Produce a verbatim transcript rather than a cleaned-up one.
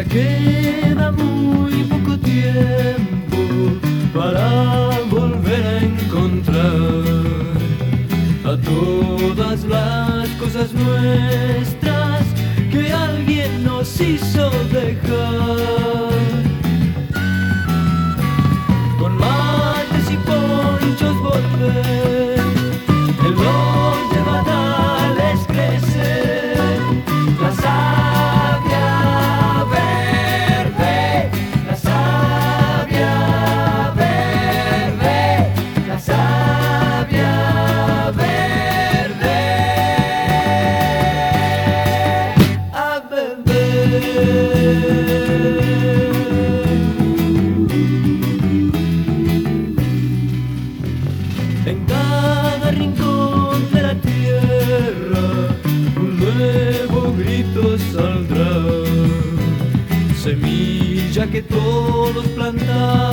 Ya queda muy poco tiempo para volver a encontrar a todas las cosas nuestras que alguien nos hizo dejar. Con mates y ponchos volver, en los llevanales crece la savia verde, la savia verde, la savia verde. A beber. En cada rincón de la tierra un nuevo grito saldrá, semilla que todos plantamos